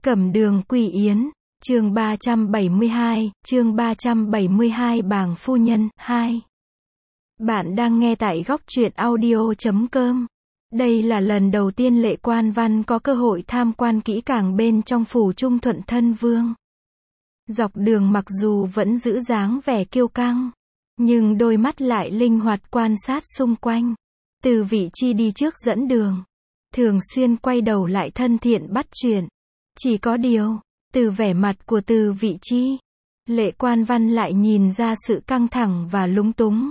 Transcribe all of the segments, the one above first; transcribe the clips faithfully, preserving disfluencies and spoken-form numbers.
Cẩm Đường Quỳ Yến, chương ba trăm bảy mươi hai, chương ba trăm bảy mươi hai Bàng Phu Nhân, hai. Bạn đang nghe tại góc truyện audio chấm com. Đây là lần đầu tiên Lệ Quan Văn có cơ hội tham quan kỹ càng bên trong phủ Trung Thuận Thân Vương. Dọc đường mặc dù vẫn giữ dáng vẻ kiêu căng, nhưng đôi mắt lại linh hoạt quan sát xung quanh. Từ Vị Chi đi trước dẫn đường, thường xuyên quay đầu lại thân thiện bắt chuyện. Chỉ có điều, từ vẻ mặt của Từ Vị Chi, Lệ Quan Văn lại nhìn ra sự căng thẳng và lúng túng.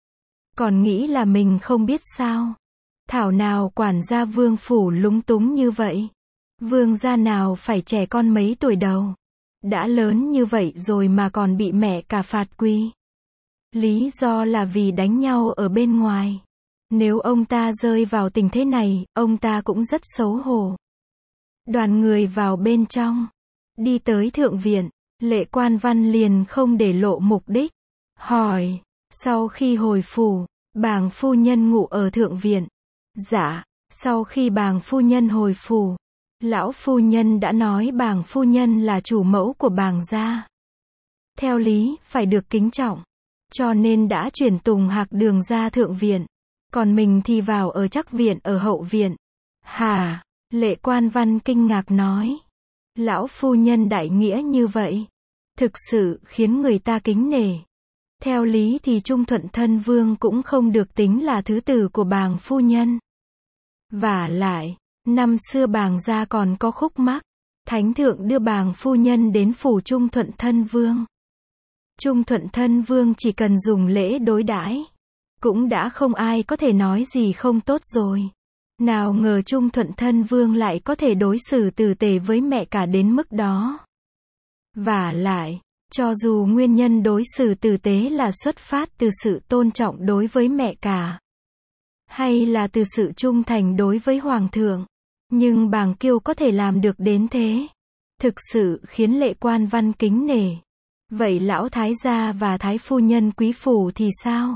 Còn nghĩ là mình không biết sao. Thảo nào quản gia Vương phủ lúng túng như vậy. Vương gia nào phải trẻ con mấy tuổi đầu. Đã lớn như vậy rồi mà còn bị mẹ cả phạt quy. Lý do là vì đánh nhau ở bên ngoài. Nếu ông ta rơi vào tình thế này, ông ta cũng rất xấu hổ. Đoàn người vào bên trong. Đi tới thượng viện, Lệ Quan Văn liền không để lộ mục đích. Hỏi, sau khi hồi phủ, Bàng phu nhân ngủ ở thượng viện. Dạ, sau khi Bàng phu nhân hồi phủ, lão phu nhân đã nói Bàng phu nhân là chủ mẫu của Bàng gia. Theo lý, phải được kính trọng. Cho nên đã chuyển Tùng Hạc Đường ra thượng viện. Còn mình thì vào ở Trắc viện ở hậu viện. Hả? Lệ Quan Văn kinh ngạc nói. Lão phu nhân đại nghĩa như vậy, thực sự khiến người ta kính nể. Theo lý thì Trung Thuận Thân Vương cũng không được tính là thứ tử của Bàng phu nhân. Vả lại, năm xưa Bàng gia còn có khúc mắc. Thánh thượng đưa Bàng phu nhân đến phủ Trung Thuận Thân Vương. Trung Thuận Thân Vương chỉ cần dùng lễ đối đãi, cũng đã không ai có thể nói gì không tốt rồi. Nào ngờ Trung Thuận Thân Vương lại có thể đối xử tử tế với mẹ cả đến mức đó. Vả lại, cho dù nguyên nhân đối xử tử tế là xuất phát từ sự tôn trọng đối với mẹ cả, hay là từ sự trung thành đối với Hoàng thượng, nhưng Bàng Kiêu có thể làm được đến thế, thực sự khiến Lệ Quan Văn kính nể. Vậy lão thái gia và thái phu nhân quý phủ thì sao?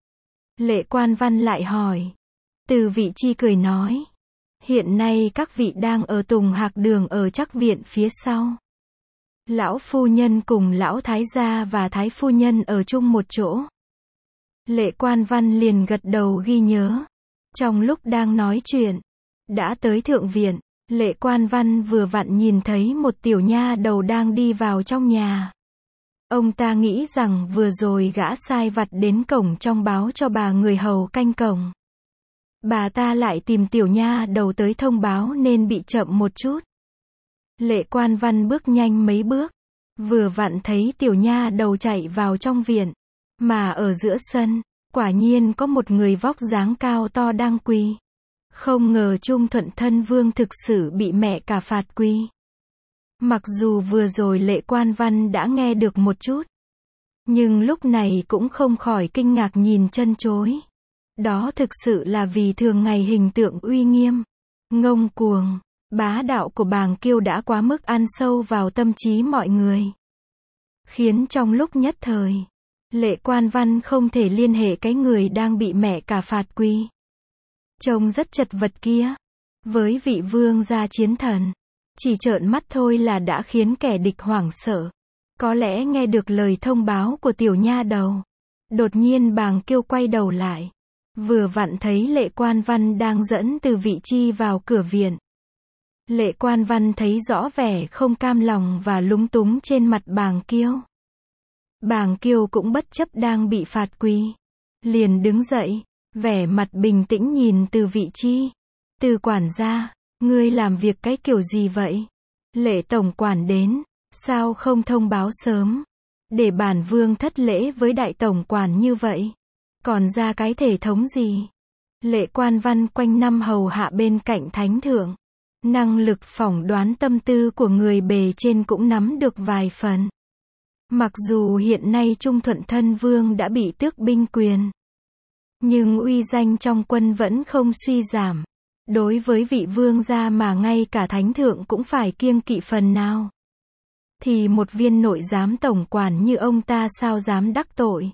Lệ Quan Văn lại hỏi. Từ Vị Chi cười nói. Hiện nay các vị đang ở Tùng Hạc Đường ở Trắc viện phía sau. Lão phu nhân cùng lão thái gia và thái phu nhân ở chung một chỗ. Lệ Quan Văn liền gật đầu ghi nhớ. Trong lúc đang nói chuyện, đã tới thượng viện, Lệ Quan Văn vừa vặn nhìn thấy một tiểu nha đầu đang đi vào trong nhà. Ông ta nghĩ rằng vừa rồi gã sai vặt đến cổng trong báo cho bà người hầu canh cổng. Bà ta lại tìm tiểu nha đầu tới thông báo nên bị chậm một chút. Lệ Quan Văn bước nhanh mấy bước, vừa vặn thấy tiểu nha đầu chạy vào trong viện. Mà ở giữa sân, quả nhiên có một người vóc dáng cao to đang quỳ. Không ngờ Trung Thuận Thân Vương thực sự bị mẹ cả phạt quy. Mặc dù vừa rồi Lệ Quan Văn đã nghe được một chút, nhưng lúc này cũng không khỏi kinh ngạc nhìn chân chối. Đó thực sự là vì thường ngày hình tượng uy nghiêm, ngông cuồng, bá đạo của Bàng Kiêu đã quá mức ăn sâu vào tâm trí mọi người. Khiến trong lúc nhất thời, Lệ Quan Văn không thể liên hệ cái người đang bị mẹ cả phạt quy. Trông rất chật vật kia, với vị vương gia chiến thần, chỉ trợn mắt thôi là đã khiến kẻ địch hoảng sợ. Có lẽ nghe được lời thông báo của tiểu nha đầu. Đột nhiên Bàng Kiêu quay đầu lại. Vừa vặn thấy Lệ Quan Văn đang dẫn Từ Vị Chi vào cửa viện. Lệ Quan Văn thấy rõ vẻ không cam lòng và lúng túng trên mặt Bàng Kiêu. Bàng Kiêu cũng bất chấp đang bị phạt quy. Liền đứng dậy, vẻ mặt bình tĩnh nhìn Từ Vị Chi. Từ quản gia, ngươi làm việc cái kiểu gì vậy? Lệ tổng quản đến, sao không thông báo sớm? Để bản vương thất lễ với đại tổng quản như vậy. Còn ra cái thể thống gì? Lệ Quan Văn quanh năm hầu hạ bên cạnh thánh thượng. Năng lực phỏng đoán tâm tư của người bề trên cũng nắm được vài phần. Mặc dù hiện nay Trung Thuận Thân Vương đã bị tước binh quyền, nhưng uy danh trong quân vẫn không suy giảm. Đối với vị vương gia mà ngay cả thánh thượng cũng phải kiêng kỵ phần nào, thì một viên nội giám tổng quản như ông ta sao dám đắc tội.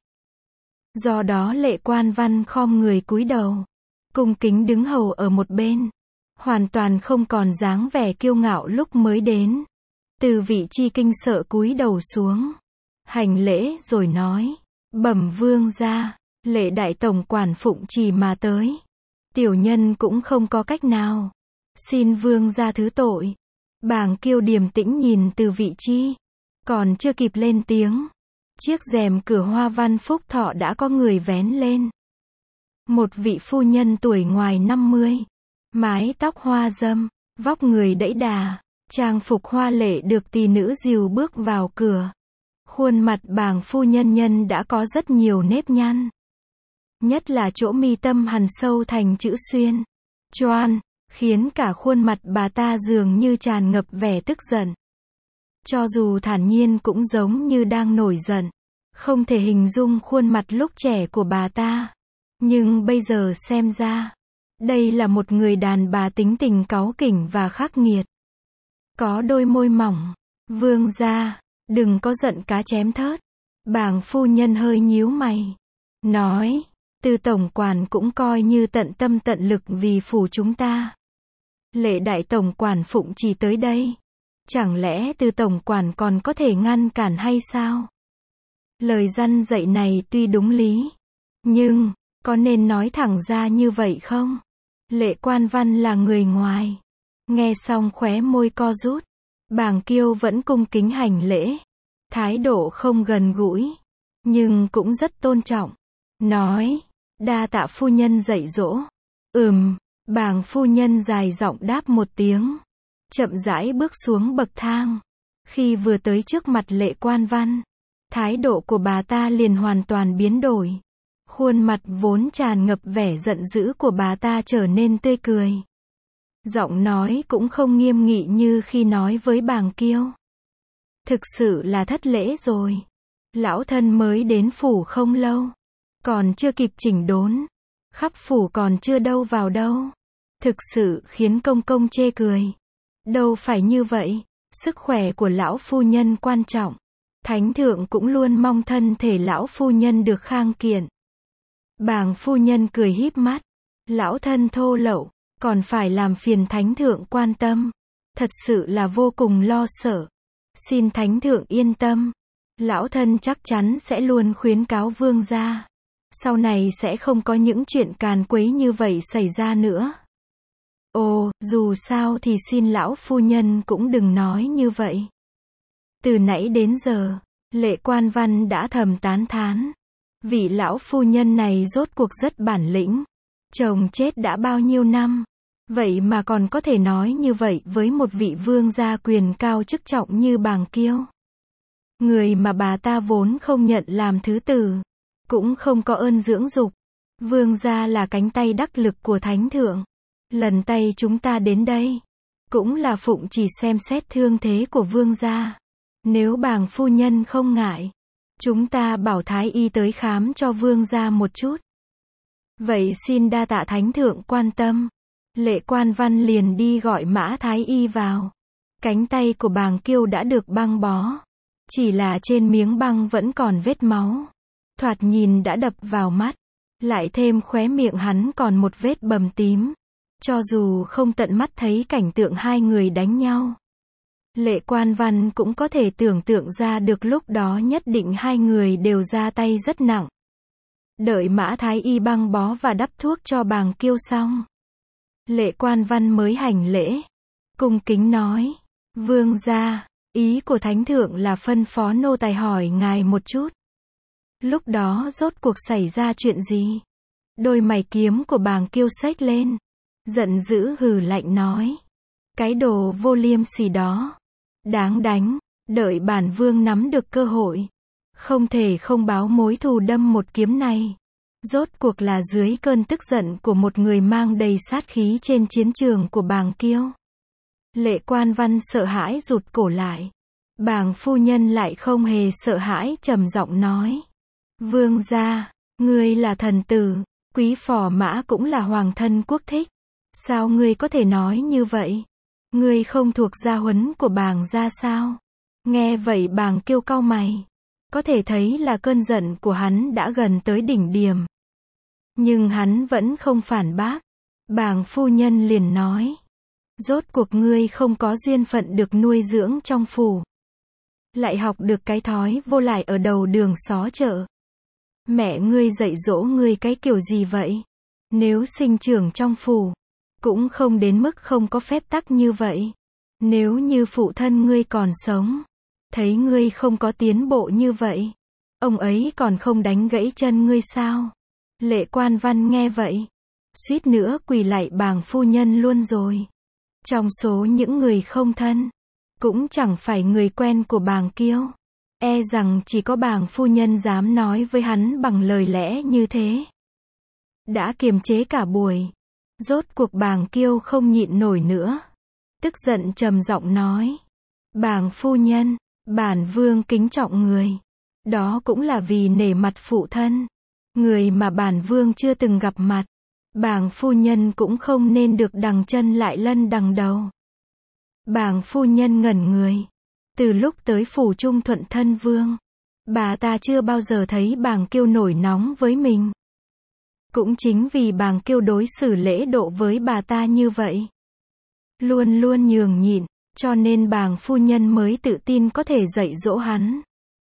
Do đó Lệ Quan Văn khom người cúi đầu, cung kính đứng hầu ở một bên, hoàn toàn không còn dáng vẻ kiêu ngạo lúc mới đến. Từ vị chi kinh sợ cúi đầu xuống, hành lễ rồi nói, bẩm vương gia, Lệ đại tổng quản phụng chỉ mà tới. Tiểu nhân cũng không có cách nào. Xin vương gia thứ tội. Bàng Kiêu điềm tĩnh nhìn Từ vị chi. Còn chưa kịp lên tiếng. Chiếc rèm cửa hoa văn phúc thọ đã có người vén lên. Một vị phu nhân tuổi ngoài năm mươi. Mái tóc hoa dâm, vóc người đẫy đà, trang phục hoa lệ được tỷ nữ dìu bước vào cửa. Khuôn mặt bàng phu nhân nhân đã có rất nhiều nếp nhăn. Nhất là chỗ mi tâm hằn sâu thành chữ xuyên. Choan, khiến cả khuôn mặt bà ta dường như tràn ngập vẻ tức giận. Cho dù thản nhiên cũng giống như đang nổi giận. Không thể hình dung khuôn mặt lúc trẻ của bà ta. Nhưng bây giờ xem ra, đây là một người đàn bà tính tình cáu kỉnh và khắc nghiệt. Có đôi môi mỏng. Vương gia, đừng có giận cá chém thớt. Bàng phu nhân hơi nhíu mày. Nói, Từ tổng quản cũng coi như tận tâm tận lực vì phủ chúng ta. Lệ đại tổng quản phụng chỉ tới đây. Chẳng lẽ Từ tổng quản còn có thể ngăn cản hay sao? Lời răn dạy này tuy đúng lý. Nhưng, có nên nói thẳng ra như vậy không? Lệ Quan Văn là người ngoài. Nghe xong khóe môi co rút. Bàng Kiêu vẫn cung kính hành lễ. Thái độ không gần gũi. Nhưng cũng rất tôn trọng. Nói, đa tạ phu nhân dạy dỗ. Ừm, bàng phu nhân dài giọng đáp một tiếng. Chậm rãi bước xuống bậc thang. Khi vừa tới trước mặt Lệ Quan Văn, thái độ của bà ta liền hoàn toàn biến đổi. Khuôn mặt vốn tràn ngập vẻ giận dữ của bà ta trở nên tươi cười. Giọng nói cũng không nghiêm nghị như khi nói với bàng Kiêu. Thực sự là thất lễ rồi. Lão thân mới đến phủ không lâu. Còn chưa kịp chỉnh đốn. Khắp phủ còn chưa đâu vào đâu. Thực sự khiến công công chê cười. Đâu phải như vậy. Sức khỏe của lão phu nhân quan trọng. Thánh thượng cũng luôn mong thân thể lão phu nhân được khang kiện. Bàng phu nhân cười híp mắt. Lão thân thô lậu, còn phải làm phiền thánh thượng quan tâm. Thật sự là vô cùng lo sợ. Xin thánh thượng yên tâm. Lão thân chắc chắn sẽ luôn khuyến cáo vương gia. Sau này sẽ không có những chuyện càn quấy như vậy xảy ra nữa. Ồ, dù sao thì xin lão phu nhân cũng đừng nói như vậy. Từ nãy đến giờ, Lệ Quan Văn đã thầm tán thán. Vị lão phu nhân này rốt cuộc rất bản lĩnh. Chồng chết đã bao nhiêu năm. Vậy mà còn có thể nói như vậy với một vị vương gia quyền cao chức trọng như bàng Kiêu. Người mà bà ta vốn không nhận làm thứ tử. Cũng không có ơn dưỡng dục. Vương gia là cánh tay đắc lực của thánh thượng. Lần tay chúng ta đến đây. Cũng là phụng chỉ xem xét thương thế của vương gia. Nếu bàng phu nhân không ngại. Chúng ta bảo thái y tới khám cho vương gia một chút. Vậy xin đa tạ thánh thượng quan tâm. Lệ Quan Văn liền đi gọi mã thái y vào. Cánh tay của bàng Kiêu đã được băng bó. Chỉ là trên miếng băng vẫn còn vết máu. Thoạt nhìn đã đập vào mắt. Lại thêm khóe miệng hắn còn một vết bầm tím. Cho dù không tận mắt thấy cảnh tượng hai người đánh nhau. Lệ Quan Văn cũng có thể tưởng tượng ra được lúc đó nhất định hai người đều ra tay rất nặng. Đợi mã thái y băng bó và đắp thuốc cho bàng Kiêu xong. Lệ Quan Văn mới hành lễ. Cung kính nói. Vương gia, ý của thánh thượng là phân phó nô tài hỏi ngài một chút. Lúc đó rốt cuộc xảy ra chuyện gì? Đôi mày kiếm của bàng Kiêu xếch lên. Giận dữ hừ lạnh nói. Cái đồ vô liêm sỉ đó. Đáng đánh. Đợi bản vương nắm được cơ hội. Không thể không báo mối thù đâm một kiếm này. Rốt cuộc là dưới cơn tức giận của một người mang đầy sát khí trên chiến trường của bàng Kiêu. Lệ Quan Văn sợ hãi rụt cổ lại. Bàng phu nhân lại không hề sợ hãi trầm giọng nói. Vương gia, ngươi là thần tử, quý phò mã cũng là hoàng thân quốc thích. Sao ngươi có thể nói như vậy? Ngươi không thuộc gia huấn của bàng gia sao? Nghe vậy bàng Kiêu cau mày. Có thể thấy là cơn giận của hắn đã gần tới đỉnh điểm. Nhưng hắn vẫn không phản bác. Bàng phu nhân liền nói. Rốt cuộc ngươi không có duyên phận được nuôi dưỡng trong phủ. Lại học được cái thói vô lại ở đầu đường xó chợ. Mẹ ngươi dạy dỗ ngươi cái kiểu gì vậy? Nếu sinh trưởng trong phủ, cũng không đến mức không có phép tắc như vậy. Nếu như phụ thân ngươi còn sống, thấy ngươi không có tiến bộ như vậy, ông ấy còn không đánh gãy chân ngươi sao? Lệ Quan Văn nghe vậy, suýt nữa quỳ lạy bàng phu nhân luôn rồi. Trong số những người không thân, cũng chẳng phải người quen của bàng Kiêu, e rằng chỉ có bàng phu nhân dám nói với hắn bằng lời lẽ như thế. Đã kiềm chế cả buổi, rốt cuộc bàng Kiêu không nhịn nổi nữa, tức giận trầm giọng nói: "Bàng phu nhân, bản vương kính trọng người, đó cũng là vì nể mặt phụ thân, người mà bản vương chưa từng gặp mặt, bàng phu nhân cũng không nên được đằng chân lại lân đằng đầu." Bàng phu nhân ngẩn người, từ lúc tới phủ Trung Thuận thân vương, bà ta chưa bao giờ thấy bàng Kiêu nổi nóng với mình. Cũng chính vì bàng Kiêu đối xử lễ độ với bà ta như vậy, luôn luôn nhường nhịn, cho nên bàng phu nhân mới tự tin có thể dạy dỗ hắn.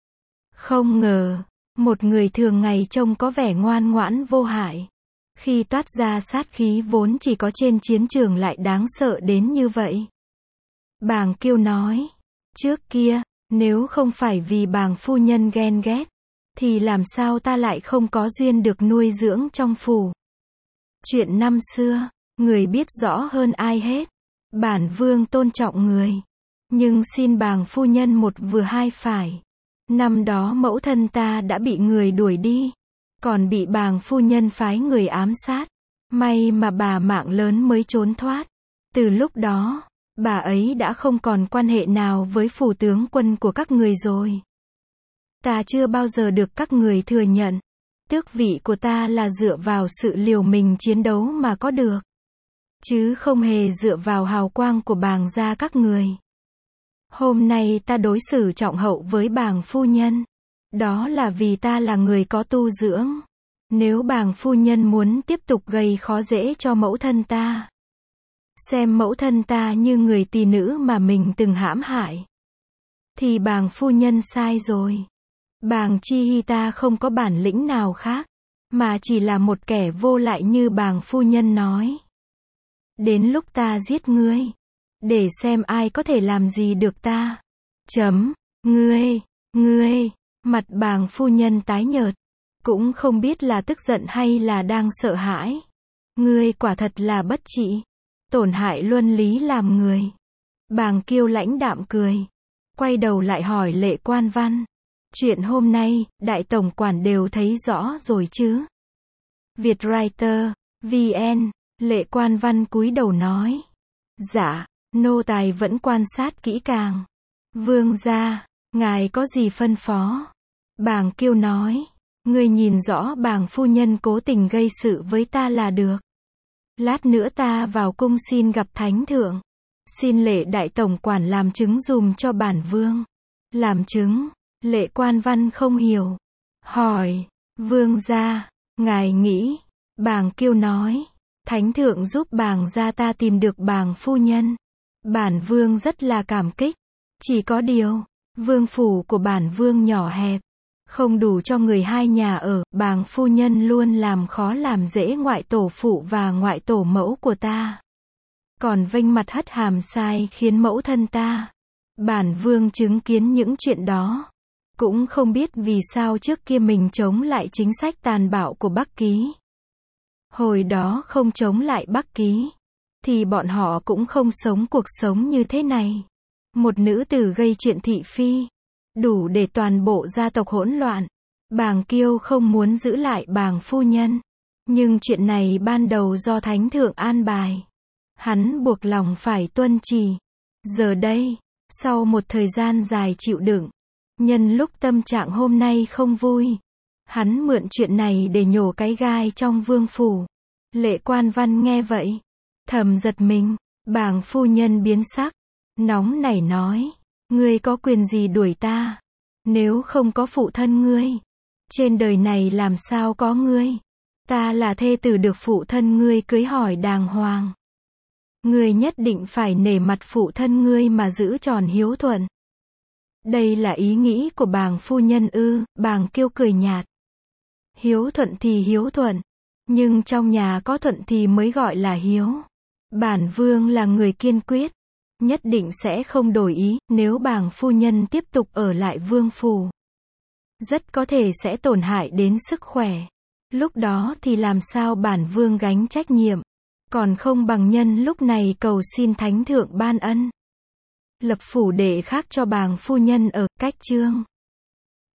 Không ngờ, một người thường ngày trông có vẻ ngoan ngoãn vô hại, khi toát ra sát khí vốn chỉ có trên chiến trường lại đáng sợ đến như vậy. Bàng Kiêu nói: "Trước kia, nếu không phải vì bàng phu nhân ghen ghét, thì làm sao ta lại không có duyên được nuôi dưỡng trong phủ. Chuyện năm xưa, người biết rõ hơn ai hết. Bản vương tôn trọng người, nhưng xin bàng phu nhân một vừa hai phải. Năm đó mẫu thân ta đã bị người đuổi đi, còn bị bàng phu nhân phái người ám sát. May mà bà mạng lớn mới trốn thoát. Từ lúc đó, bà ấy đã không còn quan hệ nào với phủ tướng quân của các người rồi. Ta chưa bao giờ được các người thừa nhận. Tước vị của ta là dựa vào sự liều mình chiến đấu mà có được, chứ không hề dựa vào hào quang của bàng gia các người. Hôm nay ta đối xử trọng hậu với bàng phu nhân, đó là vì ta là người có tu dưỡng. Nếu bàng phu nhân muốn tiếp tục gây khó dễ cho mẫu thân ta, xem mẫu thân ta như người tỳ nữ mà mình từng hãm hại, thì bàng phu nhân sai rồi. Bàng Chi Hy ta không có bản lĩnh nào khác, mà chỉ là một kẻ vô lại như bàng phu nhân nói. Đến lúc ta giết ngươi, để xem ai có thể làm gì được ta. Chấm, ngươi, ngươi, mặt bàng phu nhân tái nhợt, cũng không biết là tức giận hay là đang sợ hãi. Ngươi quả thật là bất trị, tổn hại luân lý làm người. Bàng Kiêu lãnh đạm cười, quay đầu lại hỏi Lệ Quan Văn: "Chuyện hôm nay, đại tổng quản đều thấy rõ rồi chứ?" Vietwriter, vê en, Lệ Quan Văn cúi đầu nói: "Dạ, nô tài vẫn quan sát kỹ càng." "Vương gia, ngài có gì phân phó?" Bàng Kiêu nói: "Ngươi nhìn rõ bàng phu nhân cố tình gây sự với ta là được. Lát nữa ta vào cung xin gặp thánh thượng, xin Lệ đại tổng quản làm chứng dùm cho bản vương." "Làm chứng?" Lệ Quan Văn không hiểu, hỏi: "Vương gia, ngài nghĩ?" Bàng Kiêu nói: "Thánh thượng giúp bàng gia ta tìm được bàng phu nhân, bản vương rất là cảm kích. Chỉ có điều, vương phủ của bản vương nhỏ hẹp, không đủ cho người hai nhà ở. Bàng phu nhân luôn làm khó làm dễ ngoại tổ phụ và ngoại tổ mẫu của ta, còn vênh mặt hất hàm sai khiến mẫu thân ta. Bản vương chứng kiến những chuyện đó, cũng không biết vì sao trước kia mình chống lại chính sách tàn bạo của Bắc Ký. Hồi đó không chống lại Bắc Ký, thì bọn họ cũng không sống cuộc sống như thế này. Một nữ tử gây chuyện thị phi, đủ để toàn bộ gia tộc hỗn loạn. Bàng Kiêu không muốn giữ lại bàng phu nhân, nhưng chuyện này ban đầu do thánh thượng an bài, hắn buộc lòng phải tuân chỉ. Giờ đây, sau một thời gian dài chịu đựng, nhân lúc tâm trạng hôm nay không vui, hắn mượn chuyện này để nhổ cái gai trong vương phủ." Lệ Quan Văn nghe vậy, thầm giật mình. Bàng phu nhân biến sắc, nóng nảy nói: "Ngươi có quyền gì đuổi ta? Nếu không có phụ thân ngươi, trên đời này làm sao có ngươi? Ta là thê tử được phụ thân ngươi cưới hỏi đàng hoàng. Ngươi nhất định phải nể mặt phụ thân ngươi mà giữ tròn hiếu thuận. Đây là ý nghĩ của bàng phu nhân ư? Bàng Kiêu cười nhạt. Hiếu thuận thì hiếu thuận, nhưng trong nhà có thuận thì mới gọi là hiếu. Bản vương là người kiên quyết, nhất định sẽ không đổi ý. Nếu bàng phu nhân tiếp tục ở lại vương phủ, rất có thể sẽ tổn hại đến sức khỏe. Lúc đó thì làm sao bản vương gánh trách nhiệm, còn không bằng nhân lúc này cầu xin thánh thượng ban ân, lập phủ đệ khác cho bàng phu nhân ở. Cách chương